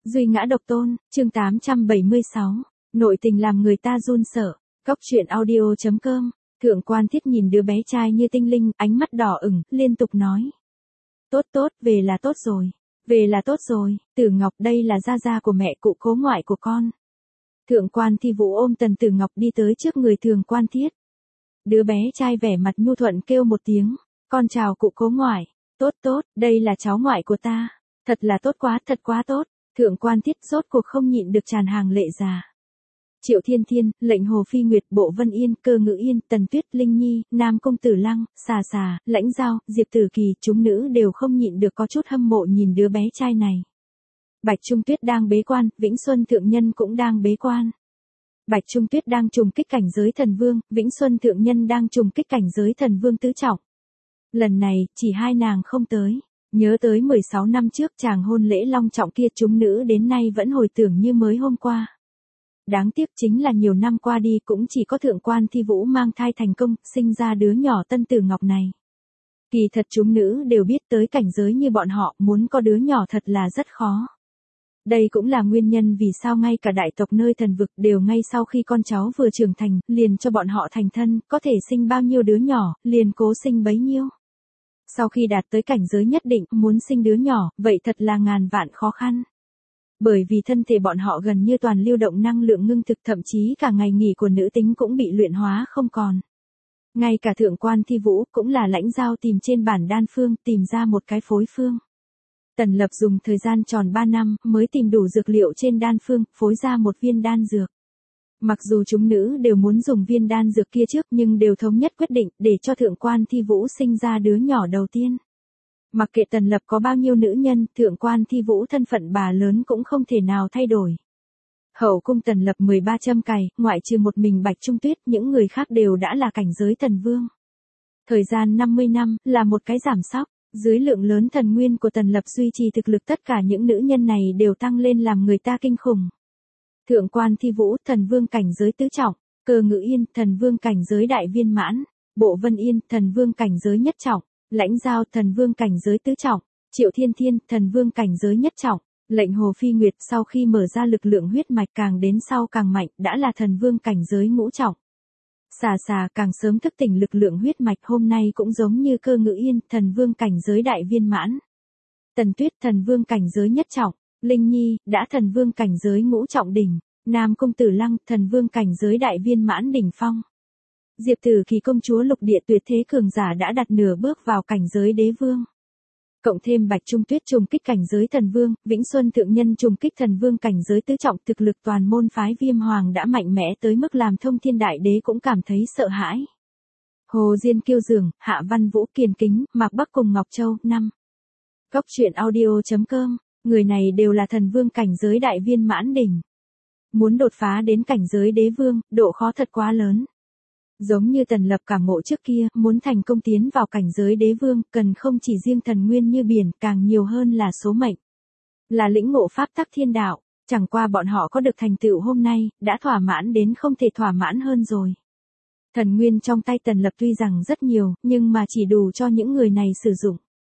Duy ngã độc tôn, chương 876. Nội tình làm người ta run sợ. Cóc truyện audio.com. Thượng quan Thiết nhìn đứa bé trai như tinh linh, ánh mắt đỏ ửng, liên tục nói. Tốt tốt, về là tốt rồi. Về là tốt rồi, Tử Ngọc đây là gia gia của mẹ cụ cố ngoại của con. Thượng quan Thi Vũ ôm Tần Tử Ngọc đi tới trước người Thượng quan Thiết. Đứa bé trai vẻ mặt nhu thuận kêu một tiếng. Con chào cụ cố ngoại. Tốt tốt, đây là cháu ngoại của ta. Thật là tốt quá, thật quá tốt. Thượng quan Thiết rốt cuộc không nhịn được tràn hàng lệ già. Triệu Thiên Thiên, Lệnh Hồ Phi Nguyệt, Bộ Vân Yên, Cơ Ngữ Yên, Tần Tuyết, Linh Nhi, Nam Công Tử Lăng, Xà Xà, Lãnh Giao, Diệp Tử Kỳ, chúng nữ đều không nhịn được có chút hâm mộ nhìn đứa bé trai này. Bạch Trung Tuyết đang bế quan, Vĩnh Xuân Thượng Nhân cũng đang bế quan. Bạch Trung Tuyết đang trùng kích cảnh giới thần vương, Vĩnh Xuân Thượng Nhân đang trùng kích cảnh giới thần vương tứ trọng. Lần này, chỉ hai nàng không tới. Nhớ tới 16 năm trước chàng hôn lễ long trọng kia, chúng nữ đến nay vẫn hồi tưởng như mới hôm qua. Đáng tiếc chính là nhiều năm qua đi cũng chỉ có Thượng quan Thi Vũ mang thai thành công, sinh ra đứa nhỏ Tân Tử Ngọc này. Kỳ thật chúng nữ đều biết tới cảnh giới như bọn họ, muốn có đứa nhỏ thật là rất khó. Đây cũng là nguyên nhân vì sao ngay cả đại tộc nơi thần vực đều ngay sau khi con cháu vừa trưởng thành, liền cho bọn họ thành thân, có thể sinh bao nhiêu đứa nhỏ, liền cố sinh bấy nhiêu. Sau khi đạt tới cảnh giới nhất định, muốn sinh đứa nhỏ, vậy thật là ngàn vạn khó khăn. Bởi vì thân thể bọn họ gần như toàn lưu động năng lượng ngưng thực, thậm chí cả ngày nghỉ của nữ tính cũng bị luyện hóa không còn. Ngay cả Thượng quan Thi Vũ cũng là Lãnh Giao tìm trên bản đan phương, tìm ra một cái phối phương. Tần Lập dùng thời gian tròn 3 năm mới tìm đủ dược liệu trên đan phương, phối ra một viên đan dược. Mặc dù chúng nữ đều muốn dùng viên đan dược kia trước nhưng đều thống nhất quyết định để cho Thượng quan Thi Vũ sinh ra đứa nhỏ đầu tiên. Mặc kệ Tần Lập có bao nhiêu nữ nhân, Thượng quan Thi Vũ thân phận bà lớn cũng không thể nào thay đổi. Hậu cung Tần Lập 13 châm cài, ngoại trừ một mình Bạch Trung Tuyết, những người khác đều đã là cảnh giới thần vương. Thời gian 50 năm là một cái giảm sóc, dưới lượng lớn thần nguyên của Tần Lập duy trì thực lực, tất cả những nữ nhân này đều tăng lên làm người ta kinh khủng. Thượng quan Thi Vũ, thần vương cảnh giới tứ trọng, Cơ Ngữ Yên, thần vương cảnh giới đại viên mãn, Bộ Vân Yên, thần vương cảnh giới nhất trọng, Lãnh Giao, thần vương cảnh giới tứ trọng, Triệu Thiên Thiên, thần vương cảnh giới nhất trọng, Lệnh Hồ Phi Nguyệt sau khi mở ra lực lượng huyết mạch càng đến sau càng mạnh, đã là thần vương cảnh giới ngũ trọng. Xà Xà càng sớm thức tỉnh lực lượng huyết mạch, hôm nay cũng giống như Cơ Ngữ Yên, thần vương cảnh giới đại viên mãn. Tần Tuyết, thần vương cảnh giới nhất trọng, Linh Nhi, đã thần vương cảnh giới ngũ trọng đỉnh, Nam Công Tử Lăng, thần vương cảnh giới đại viên mãn đỉnh phong. Diệp Tử Kỳ công chúa lục địa tuyệt thế cường giả đã đặt nửa bước vào cảnh giới đế vương. Cộng thêm Bạch Trung Tuyết trùng kích cảnh giới thần vương, Vĩnh Xuân Thượng Nhân trùng kích thần vương cảnh giới tứ trọng, thực lực toàn môn phái Viêm Hoàng đã mạnh mẽ tới mức làm Thông Thiên Đại Đế cũng cảm thấy sợ hãi. Hồ Diên Kiêu Dường, Hạ Văn Vũ Kiền Kính, Mạc Bắc cùng Ngọc Châu, 5. Cóc truyện audio.com, người này đều là thần vương cảnh giới đại viên mãn đỉnh. Muốn đột phá đến cảnh giới đế vương, độ khó thật quá lớn. Giống như Tần Lập cảm ngộ trước kia, muốn thành công tiến vào cảnh giới đế vương, cần không chỉ riêng thần nguyên như biển, càng nhiều hơn là số mệnh. Là lĩnh ngộ pháp tắc thiên đạo, chẳng qua bọn họ có được thành tựu hôm nay, đã thỏa mãn đến không thể thỏa mãn hơn rồi. Thần nguyên trong tay Tần Lập tuy rằng rất nhiều, nhưng mà chỉ đủ cho những người này sử dụng.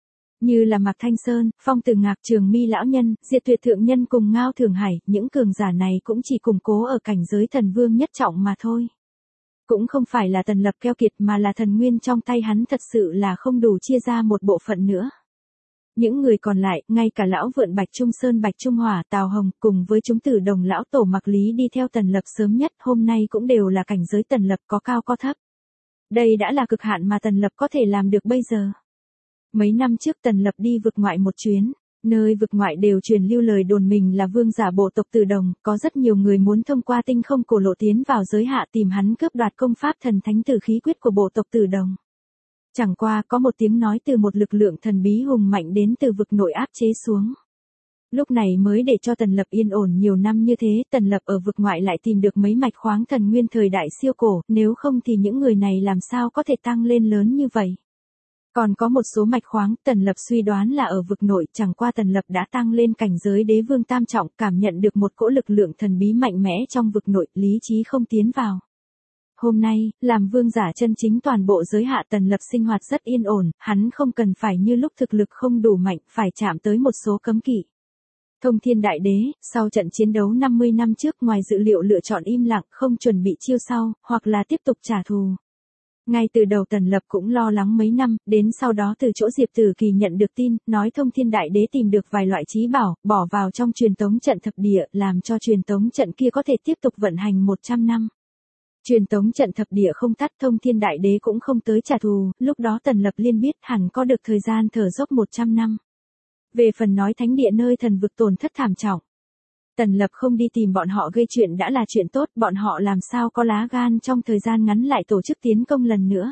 Như là Mạc Thanh Sơn, Phong Tử Ngạc, Trường Mi lão nhân, Diệt Tuyệt Thượng Nhân cùng Ngao Thường Hải, những cường giả này cũng chỉ củng cố ở cảnh giới thần vương nhất trọng mà thôi. Cũng không phải là Tần Lập keo kiệt mà là thần nguyên trong tay hắn thật sự là không đủ chia ra một bộ phận nữa. Những người còn lại, ngay cả lão vượn Bạch Trung Sơn, Bạch Trung Hỏa, Tào Hồng cùng với chúng tử đồng lão tổ Mạc Lý đi theo Tần Lập sớm nhất, hôm nay cũng đều là cảnh giới Tần Lập, có cao có thấp. Đây đã là cực hạn mà Tần Lập có thể làm được bây giờ. Mấy năm trước Tần Lập đi vực ngoại một chuyến, nơi vực ngoại đều truyền lưu lời đồn mình là vương giả bộ tộc Tử Đồng, có rất nhiều người muốn thông qua tinh không cổ lộ tiến vào giới hạ tìm hắn cướp đoạt công pháp thần thánh tử khí quyết của bộ tộc Tử Đồng. Chẳng qua có một tiếng nói từ một lực lượng thần bí hùng mạnh đến từ vực nội áp chế xuống. Lúc này mới để cho Tần Lập yên ổn nhiều năm như thế, Tần Lập ở vực ngoại lại tìm được mấy mạch khoáng thần nguyên thời đại siêu cổ, nếu không thì những người này làm sao có thể tăng lên lớn như vậy. Còn có một số mạch khoáng, Tần Lập suy đoán là ở vực nội, chẳng qua Tần Lập đã tăng lên cảnh giới đế vương tam trọng, cảm nhận được một cỗ lực lượng thần bí mạnh mẽ trong vực nội, lý trí không tiến vào. Hôm nay, làm vương giả chân chính toàn bộ giới hạ, Tần Lập sinh hoạt rất yên ổn, hắn không cần phải như lúc thực lực không đủ mạnh, phải chạm tới một số cấm kỵ. Thông Thiên Đại Đế, sau trận chiến đấu 50 năm trước ngoài dự liệu lựa chọn im lặng không chuẩn bị chiêu sau, hoặc là tiếp tục trả thù. Ngay từ đầu Tần Lập cũng lo lắng mấy năm, đến sau đó từ chỗ Diệp Tử Kỳ nhận được tin, nói Thông Thiên Đại Đế tìm được vài loại trí bảo, bỏ vào trong truyền tống trận thập địa, làm cho truyền tống trận kia có thể tiếp tục vận hành 100 năm. Truyền tống trận thập địa không tắt, Thông Thiên Đại Đế cũng không tới trả thù, lúc đó Tần Lập liên biết hẳn có được thời gian thở dốc 100 năm. Về phần nói thánh địa nơi thần vực tổn thất thảm trọng, Tần Lập không đi tìm bọn họ gây chuyện đã là chuyện tốt, bọn họ làm sao có lá gan trong thời gian ngắn lại tổ chức tiến công lần nữa.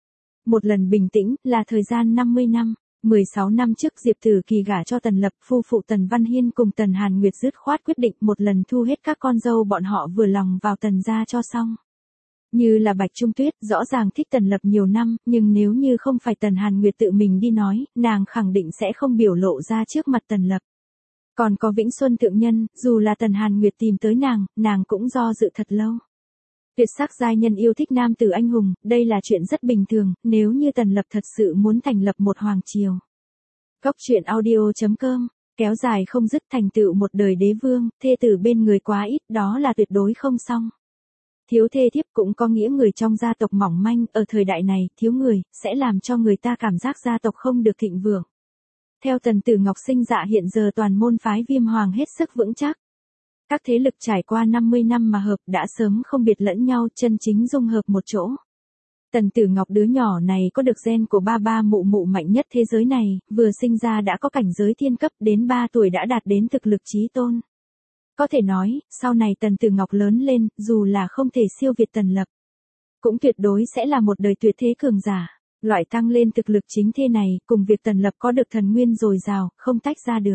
Một lần bình tĩnh là thời gian 50 năm, 16 năm trước Diệp Tử Kỳ gả cho Tần Lập, phu phụ Tần Văn Hiên cùng Tần Hàn Nguyệt dứt khoát quyết định một lần thu hết các con dâu bọn họ vừa lòng vào Tần gia cho xong. Như là Bạch Trung Tuyết, rõ ràng thích Tần Lập nhiều năm, nhưng nếu như không phải Tần Hàn Nguyệt tự mình đi nói, nàng khẳng định sẽ không biểu lộ ra trước mặt Tần Lập. Còn có Vĩnh Xuân Thượng Nhân, dù là Tần Hàn Nguyệt tìm tới nàng cũng do dự thật lâu. Tuyệt sắc giai nhân yêu thích nam tử anh hùng, đây là chuyện rất bình thường, nếu như Tần Lập thật sự muốn thành lập một hoàng triều. Góc truyện audio.com, kéo dài không dứt thành tựu một đời đế vương, thê tử bên người quá ít, đó là tuyệt đối không xong. Thiếu thê thiếp cũng có nghĩa người trong gia tộc mỏng manh, ở thời đại này, thiếu người, sẽ làm cho người ta cảm giác gia tộc không được thịnh vượng. Theo Tần Tử Ngọc sinh dạ hiện giờ toàn môn phái Viêm Hoàng hết sức vững chắc. Các thế lực trải qua 50 năm mà hợp đã sớm không biệt lẫn nhau, chân chính dung hợp một chỗ. Tần Tử Ngọc đứa nhỏ này có được gen của ba mụ mụ mạnh nhất thế giới này, vừa sinh ra đã có cảnh giới thiên cấp, đến 3 tuổi đã đạt đến thực lực chí tôn. Có thể nói, sau này Tần Tử Ngọc lớn lên, dù là không thể siêu việt Tần Lập, cũng tuyệt đối sẽ là một đời tuyệt thế cường giả. Loại tăng lên thực lực chính thế này, cùng việc Tần Lập có được thần nguyên dồi dào, không tách ra được.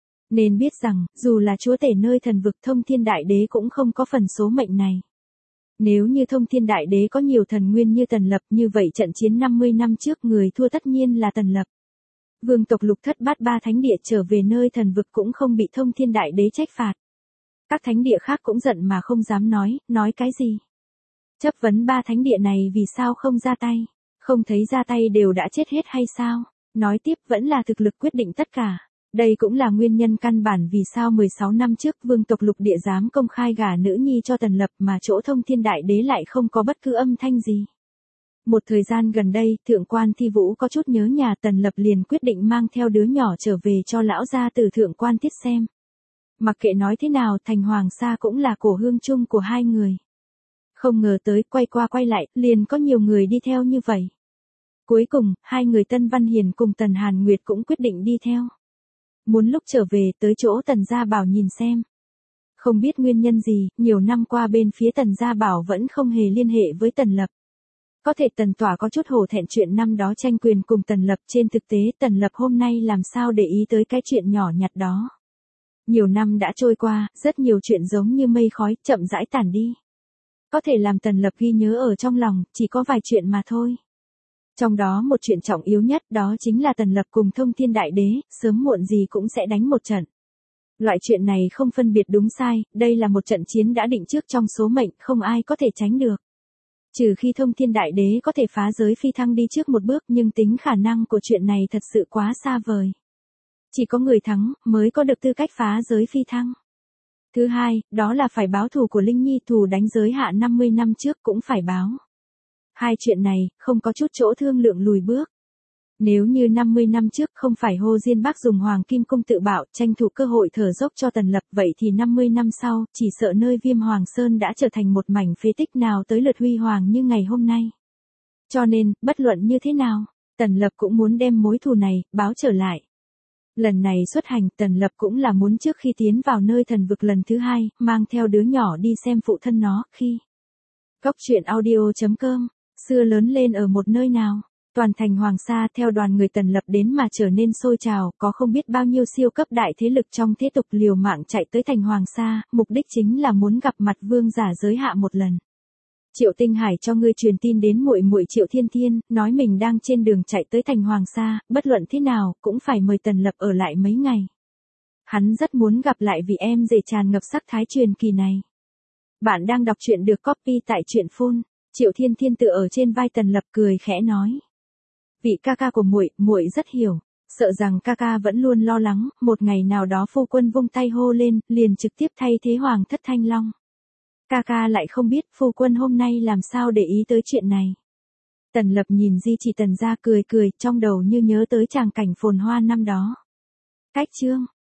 Nên biết rằng, dù là chúa tể nơi thần vực Thông Thiên Đại Đế cũng không có phần số mệnh này. Nếu như Thông Thiên Đại Đế có nhiều thần nguyên như Tần Lập, như vậy trận chiến 50 năm trước người thua tất nhiên là Tần Lập. Vương tộc Lục Thất Bát Ba thánh địa trở về nơi thần vực cũng không bị Thông Thiên Đại Đế trách phạt. Các thánh địa khác cũng giận mà không dám nói cái gì. Chấp vấn 3 thánh địa này vì sao không ra tay, không thấy ra tay đều đã chết hết hay sao? Nói tiếp vẫn là thực lực quyết định tất cả. Đây cũng là nguyên nhân căn bản vì sao 16 năm trước vương tộc Lục Địa dám công khai gả nữ nhi cho Tần Lập mà chỗ Thông Thiên Đại Đế lại không có bất cứ âm thanh gì. Một thời gian gần đây, Thượng quan Thi Vũ có chút nhớ nhà, Tần Lập liền quyết định mang theo đứa nhỏ trở về cho lão gia từ Thượng quan Tiết xem. Mặc kệ nói thế nào, thành Hoàng Sa cũng là cổ hương chung của hai người. Không ngờ tới quay qua quay lại, liền có nhiều người đi theo như vậy. Cuối cùng, hai người Tân Văn Hiền cùng Tần Hàn Nguyệt cũng quyết định đi theo. Muốn lúc trở về tới chỗ Tần Gia Bảo nhìn xem. Không biết nguyên nhân gì, nhiều năm qua bên phía Tần Gia Bảo vẫn không hề liên hệ với Tần Lập. Có thể Tần Tỏa có chút hổ thẹn chuyện năm đó tranh quyền cùng Tần Lập, trên thực tế Tần Lập hôm nay làm sao để ý tới cái chuyện nhỏ nhặt đó. Nhiều năm đã trôi qua, rất nhiều chuyện giống như mây khói, chậm rãi tản đi. Có thể làm Tần Lập ghi nhớ ở trong lòng, chỉ có vài chuyện mà thôi. Trong đó một chuyện trọng yếu nhất đó chính là Tần Lập cùng Thông Thiên Đại Đế, sớm muộn gì cũng sẽ đánh một trận. Loại chuyện này không phân biệt đúng sai, đây là một trận chiến đã định trước trong số mệnh, không ai có thể tránh được. Trừ khi Thông Thiên Đại Đế có thể phá giới phi thăng đi trước một bước, nhưng tính khả năng của chuyện này thật sự quá xa vời. Chỉ có người thắng mới có được tư cách phá giới phi thăng. Thứ hai, đó là phải báo thù của Linh Nhi, thù đánh giới hạ 50 năm trước cũng phải báo. Hai chuyện này, không có chút chỗ thương lượng lùi bước. Nếu như 50 năm trước không phải Hồ Diên Bác dùng Hoàng Kim Cung tự bạo, tranh thủ cơ hội thở dốc cho Tần Lập, vậy thì 50 năm sau, chỉ sợ nơi Viêm Hoàng Sơn đã trở thành một mảnh phế tích nào tới lượt huy hoàng như ngày hôm nay. Cho nên, bất luận như thế nào, Tần Lập cũng muốn đem mối thù này, báo trở lại. Lần này xuất hành, Tần Lập cũng là muốn trước khi tiến vào nơi thần vực lần thứ hai, mang theo đứa nhỏ đi xem phụ thân nó, khi. Góc truyện audio.com, xưa lớn lên ở một nơi nào, toàn thành Hoàng Sa theo đoàn người Tần Lập đến mà trở nên sôi trào, có không biết bao nhiêu siêu cấp đại thế lực trong thế tục liều mạng chạy tới thành Hoàng Sa, mục đích chính là muốn gặp mặt vương giả giới hạ một lần. Triệu Tinh Hải cho ngươi truyền tin đến muội muội Triệu Thiên Thiên, nói mình đang trên đường chạy tới thành Hoàng Sa, bất luận thế nào, cũng phải mời Tần Lập ở lại mấy ngày. Hắn rất muốn gặp lại vị em rể tràn ngập sắc thái truyền kỳ này. Bạn đang đọc truyện được copy tại truyện phone. Triệu Thiên Thiên tựa ở trên vai Tần Lập cười khẽ nói. Vị ca ca của muội, muội rất hiểu. Sợ rằng ca ca vẫn luôn lo lắng, một ngày nào đó phu quân vung tay hô lên, liền trực tiếp thay thế hoàng thất Thanh Long. Ca ca lại không biết phu quân hôm nay làm sao để ý tới chuyện này. Tần Lập nhìn Di Chỉ Tần gia cười cười, trong đầu như nhớ tới tràng cảnh phồn hoa năm đó. Cách chương